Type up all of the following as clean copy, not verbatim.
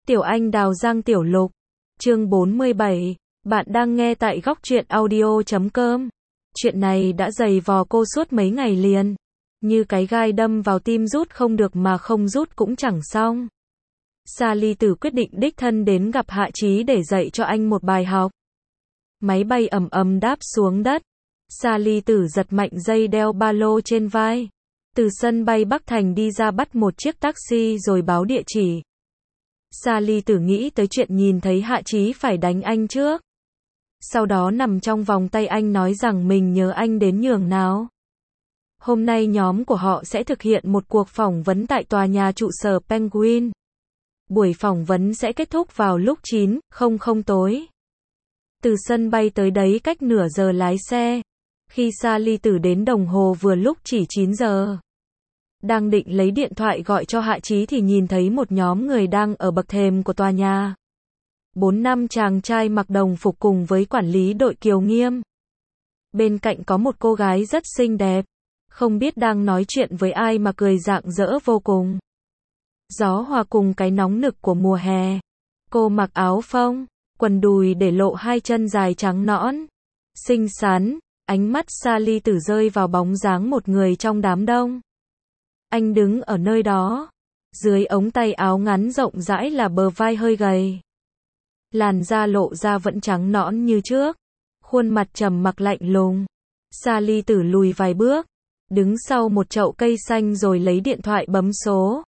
Tiểu Anh Đào Giang Tiểu Lục. Chương 47. Bạn đang nghe tại góc truyện audio.com. Chuyện này đã dày vò cô suốt mấy ngày liền. Như cái gai đâm vào tim, rút không được mà không rút cũng chẳng xong. Sa Ly Tử quyết định đích thân đến gặp Hạ Chí để dạy cho anh một bài học. Máy bay ầm ầm đáp xuống đất. Sa Ly Tử giật mạnh dây đeo ba lô trên vai. Từ sân bay Bắc Thành đi ra, bắt một chiếc taxi rồi báo địa chỉ. Sa Ly Tử nghĩ tới chuyện nhìn thấy Hạ Chí phải đánh anh trước. Sau đó nằm trong vòng tay anh nói rằng mình nhớ anh đến nhường nào. Hôm nay nhóm của họ sẽ thực hiện một cuộc phỏng vấn tại tòa nhà trụ sở Penguin. Buổi phỏng vấn sẽ kết thúc vào lúc 9:00 tối. Từ sân bay tới đấy cách nửa giờ lái xe. Khi Sa Ly Tử đến, đồng hồ vừa lúc chỉ 9 giờ. Đang định lấy điện thoại gọi cho Hạ Chí thì nhìn thấy một nhóm người đang ở bậc thềm của tòa nhà. 4-5 chàng trai mặc đồng phục cùng với quản lý đội Kiều Nghiêm. Bên cạnh có một cô gái rất xinh đẹp. Không biết đang nói chuyện với ai mà cười rạng rỡ vô cùng. Gió hòa cùng cái nóng nực của mùa hè. Cô mặc áo phông, quần đùi để lộ hai chân dài trắng nõn. Xinh xắn, ánh mắt Sa Ly Tử rơi vào bóng dáng một người trong đám đông. Anh đứng ở nơi đó. Dưới ống tay áo ngắn rộng rãi là bờ vai hơi gầy. Làn da lộ ra vẫn trắng nõn như trước. Khuôn mặt trầm mặc lạnh lùng. Sa Ly Tử lùi vài bước. Đứng sau một chậu cây xanh rồi lấy điện thoại bấm số.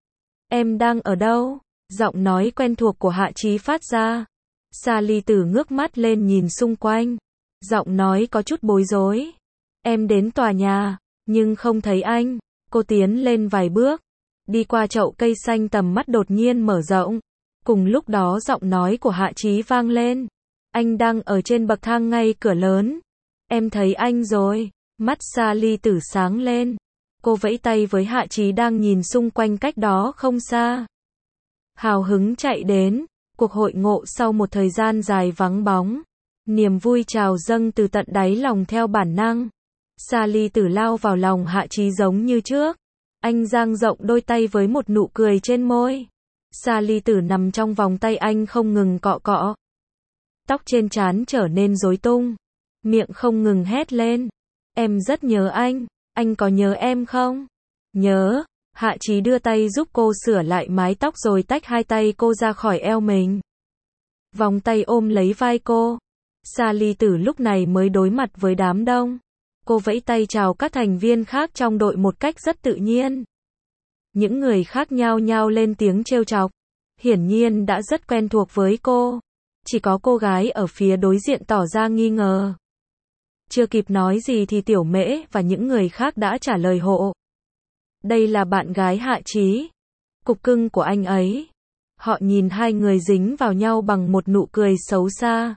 Em đang ở đâu? Giọng nói quen thuộc của Hạ Chí phát ra. Sa Ly Tử ngước mắt lên nhìn xung quanh. Giọng nói có chút bối rối. Em đến tòa nhà, nhưng không thấy anh. Cô tiến lên vài bước. Đi qua chậu cây xanh, tầm mắt đột nhiên mở rộng. Cùng lúc đó giọng nói của Hạ Chí vang lên. Anh đang ở trên bậc thang ngay cửa lớn. Em thấy anh rồi. Mắt Sa Ly Tử sáng lên. Cô vẫy tay với Hạ Chí đang nhìn xung quanh cách đó không xa. Hào hứng chạy đến. Cuộc hội ngộ sau một thời gian dài vắng bóng. Niềm vui trào dâng từ tận đáy lòng theo bản năng. Sa Ly Tử lao vào lòng Hạ Chí giống như trước. Anh dang rộng đôi tay với một nụ cười trên môi. Sa Ly Tử nằm trong vòng tay anh không ngừng cọ cọ. Tóc trên trán trở nên rối tung. Miệng không ngừng hét lên. Em rất nhớ anh có nhớ em không? Nhớ. Hạ Chí đưa tay giúp cô sửa lại mái tóc rồi tách hai tay cô ra khỏi eo mình. Vòng tay ôm lấy vai cô. Sa Ly Tử lúc này mới đối mặt với đám đông. Cô vẫy tay chào các thành viên khác trong đội một cách rất tự nhiên. Những người khác nhao nhao lên tiếng trêu chọc. Hiển nhiên đã rất quen thuộc với cô. Chỉ có cô gái ở phía đối diện tỏ ra nghi ngờ. Chưa kịp nói gì thì Tiểu Mễ và những người khác đã trả lời hộ. Đây là bạn gái Hạ Chí. Cục cưng của anh ấy. Họ nhìn hai người dính vào nhau bằng một nụ cười xấu xa.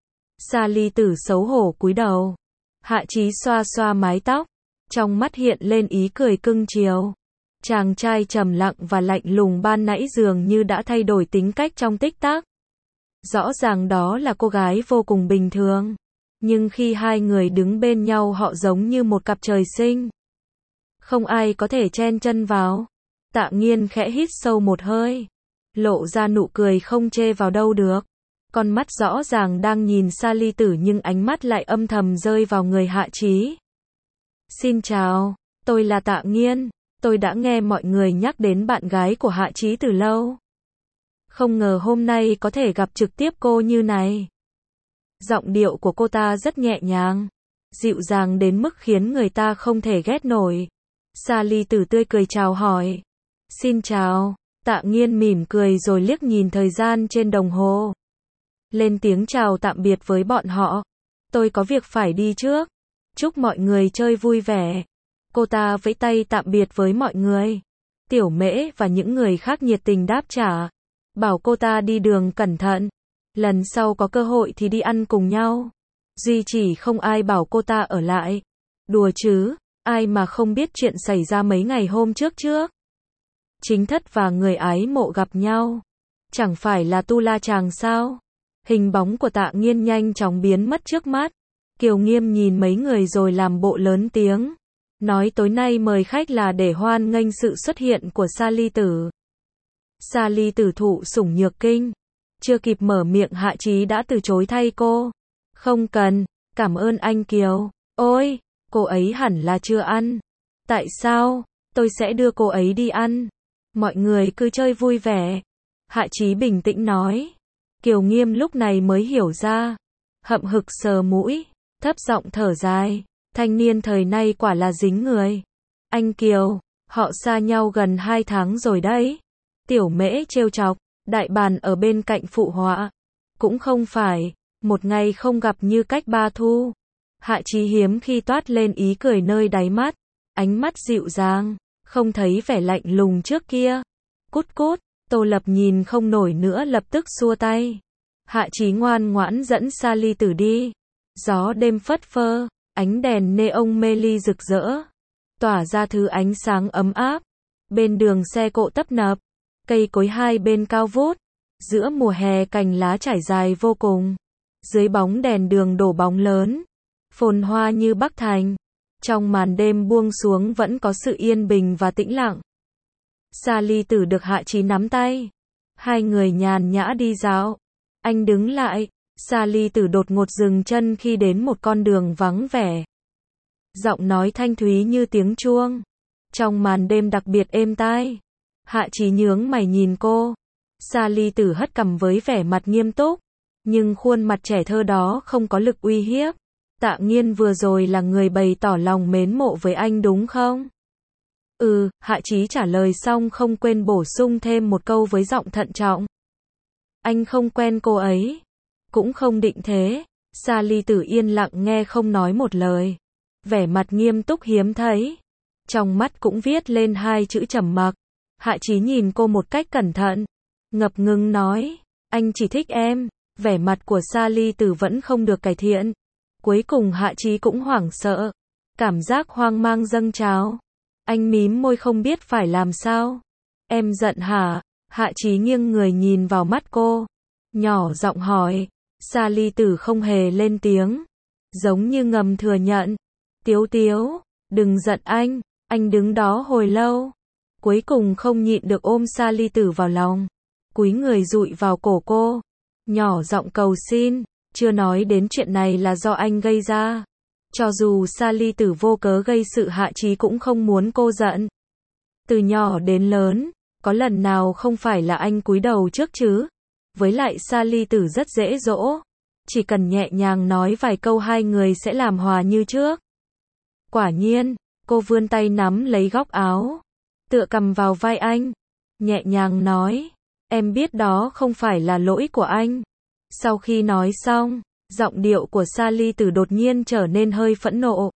Sa Ly Tử xấu hổ cúi đầu. Hạ Chí xoa xoa mái tóc. Trong mắt hiện lên ý cười cưng chiều. Chàng trai trầm lặng và lạnh lùng ban nãy dường như đã thay đổi tính cách trong tích tắc. Rõ ràng đó là cô gái vô cùng bình thường. Nhưng khi hai người đứng bên nhau họ giống như một cặp trời sinh. Không ai có thể chen chân vào. Tạ Nghiên khẽ hít sâu một hơi. Lộ ra nụ cười không chê vào đâu được. Con mắt rõ ràng đang nhìn Sa Ly Tử nhưng ánh mắt lại âm thầm rơi vào người Hạ Chí. Xin chào, tôi là Tạ Nghiên. Tôi đã nghe mọi người nhắc đến bạn gái của Hạ Chí từ lâu. Không ngờ hôm nay có thể gặp trực tiếp cô như này. Giọng điệu của cô ta rất nhẹ nhàng, dịu dàng đến mức khiến người ta không thể ghét nổi. Sa Ly Tử tươi cười chào hỏi. Xin chào. Tạ Nghiên mỉm cười rồi liếc nhìn thời gian trên đồng hồ. Lên tiếng chào tạm biệt với bọn họ. Tôi có việc phải đi trước. Chúc mọi người chơi vui vẻ. Cô ta vẫy tay tạm biệt với mọi người. Tiểu Mễ và những người khác nhiệt tình đáp trả. Bảo cô ta đi đường cẩn thận. Lần sau có cơ hội thì đi ăn cùng nhau. Duy chỉ không ai bảo cô ta ở lại. Đùa chứ, ai mà không biết chuyện xảy ra mấy ngày hôm trước. Chính thất và người ái mộ gặp nhau. Chẳng phải là Tu La Chàng sao? Hình bóng của Tạ Nghiên nhanh chóng biến mất trước mắt. Kiều Nghiêm nhìn mấy người rồi làm bộ lớn tiếng. Nói tối nay mời khách là để hoan nghênh sự xuất hiện của Sa Ly Tử. Sa Ly Tử thụ sủng nhược kinh. Chưa kịp mở miệng Hạ Chí đã từ chối thay cô. Không cần, cảm ơn anh Kiều. Ôi, cô ấy hẳn là chưa ăn. Tại sao? Tôi sẽ đưa cô ấy đi ăn. Mọi người cứ chơi vui vẻ. Hạ Chí bình tĩnh nói. Kiều Nghiêm lúc này mới hiểu ra. Hậm hực sờ mũi, thấp giọng thở dài. Thanh niên thời nay quả là dính người. Anh Kiều, họ xa nhau gần 2 tháng rồi đấy. Tiểu Mễ trêu chọc, đại bàn ở bên cạnh phụ họa. Cũng không phải, một ngày không gặp như cách 3 thu. Hạ Chí hiếm khi toát lên ý cười nơi đáy mắt. Ánh mắt dịu dàng, không thấy vẻ lạnh lùng trước kia. Cút cút, Tô Lập nhìn không nổi nữa lập tức xua tay. Hạ Chí ngoan ngoãn dẫn Sa Ly Tử đi. Gió đêm phất phơ, ánh đèn neon mê ly rực rỡ, tỏa ra thứ ánh sáng ấm áp. Bên đường xe cộ tấp nập, cây cối hai bên cao vút, giữa mùa hè cành lá trải dài vô cùng. Dưới bóng đèn đường đổ bóng lớn, phồn hoa như Bắc Thành. Trong màn đêm buông xuống vẫn có sự yên bình và tĩnh lặng. Sa Ly Tử được Hạ Chí nắm tay. Hai người nhàn nhã đi dạo. Anh đứng lại. Sa Ly Tử đột ngột dừng chân khi đến một con đường vắng vẻ. Giọng nói thanh thúy như tiếng chuông. Trong màn đêm đặc biệt êm tai. Hạ Chí nhướng mày nhìn cô. Sa Ly Tử hất cằm với vẻ mặt nghiêm túc. Nhưng khuôn mặt trẻ thơ đó không có lực uy hiếp. Tạ Nghiên vừa rồi là người bày tỏ lòng mến mộ với anh đúng không? Hạ Chí trả lời xong không quên bổ sung thêm một câu với giọng thận trọng. Anh không quen cô ấy. Cũng không định thế. Sa Ly Tử yên lặng nghe không nói một lời. Vẻ mặt nghiêm túc hiếm thấy. Trong mắt cũng viết lên hai chữ trầm mặc. Hạ Chí nhìn cô một cách cẩn thận. Ngập ngừng nói. Anh chỉ thích em. Vẻ mặt của Sa Ly Tử vẫn không được cải thiện. Cuối cùng Hạ Chí cũng hoảng sợ. Cảm giác hoang mang dâng trào. Anh mím môi không biết phải làm sao. Em giận hả? Hạ Chí nghiêng người nhìn vào mắt cô. Nhỏ giọng hỏi. Sa Ly Tử không hề lên tiếng. Giống như ngầm thừa nhận. Tiếu Tiếu, đừng giận anh đứng đó hồi lâu. Cuối cùng không nhịn được ôm Sa Ly Tử vào lòng. Cúi người dụi vào cổ cô. Nhỏ giọng cầu xin. Chưa nói đến chuyện này là do anh gây ra. Cho dù Sa Ly Tử vô cớ gây sự Hạ Chí cũng không muốn cô giận. Từ nhỏ đến lớn, có lần nào không phải là anh cúi đầu trước chứ? Với lại Sa Ly Tử rất dễ dỗ. Chỉ cần nhẹ nhàng nói vài câu hai người sẽ làm hòa như trước. Quả nhiên, cô vươn tay nắm lấy góc áo. Tựa cầm vào vai anh. Nhẹ nhàng nói. Em biết đó không phải là lỗi của anh. Sau khi nói xong, giọng điệu của Sa Ly Tử đột nhiên trở nên hơi phẫn nộ.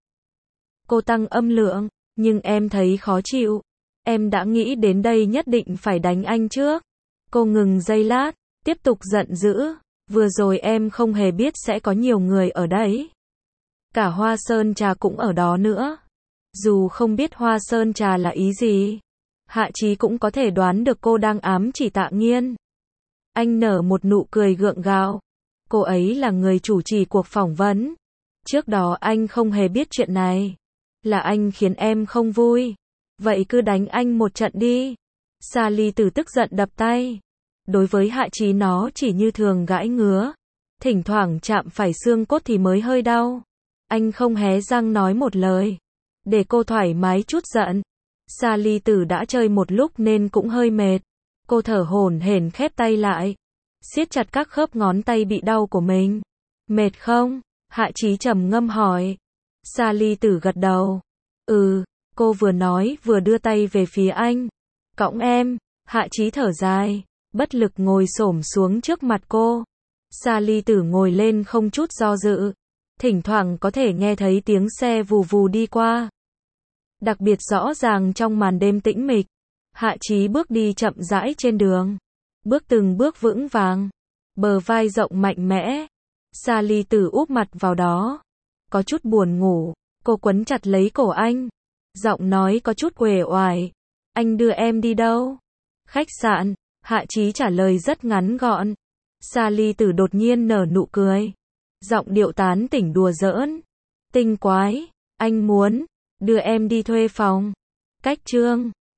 Cô tăng âm lượng, nhưng em thấy khó chịu. Em đã nghĩ đến đây nhất định phải đánh anh trước. Cô ngừng giây lát, tiếp tục giận dữ. Vừa rồi em không hề biết sẽ có nhiều người ở đấy. Cả Hoa Sơn Trà cũng ở đó nữa. Dù không biết Hoa Sơn Trà là ý gì, Hạ Chí cũng có thể đoán được cô đang ám chỉ Tạ Nghiên. Anh nở một nụ cười gượng gạo. Cô ấy là người chủ trì cuộc phỏng vấn. Trước đó anh không hề biết chuyện này. Là anh khiến em không vui. Vậy cứ đánh anh một trận đi. Sa Ly Tử tức giận đập tay. Đối với Hạ Chí nó chỉ như thường gãi ngứa. Thỉnh thoảng chạm phải xương cốt thì mới hơi đau. Anh không hé răng nói một lời. Để cô thoải mái chút giận. Sa Ly Tử đã chơi một lúc nên cũng hơi mệt. Cô thở hổn hển khép tay lại. Siết chặt các khớp ngón tay bị đau của mình. Mệt không? Hạ Chí trầm ngâm hỏi. Sa Ly Tử gật đầu. Cô vừa nói vừa đưa tay về phía anh. Cõng em. Hạ Chí thở dài. Bất lực ngồi xổm xuống trước mặt cô. Sa Ly Tử ngồi lên không chút do dự. Thỉnh thoảng có thể nghe thấy tiếng xe vù vù đi qua. Đặc biệt rõ ràng trong màn đêm tĩnh mịch. Hạ Chí bước đi chậm rãi trên đường. Bước từng bước vững vàng. Bờ vai rộng mạnh mẽ. Sa Ly Tử úp mặt vào đó. Có chút buồn ngủ. Cô quấn chặt lấy cổ anh. Giọng nói có chút uể oải. Anh đưa em đi đâu? Khách sạn. Hạ Chí trả lời rất ngắn gọn. Sa Ly Tử đột nhiên nở nụ cười. Giọng điệu tán tỉnh đùa giỡn. Tinh quái. Anh muốn đưa em đi thuê phòng. Cách Trương.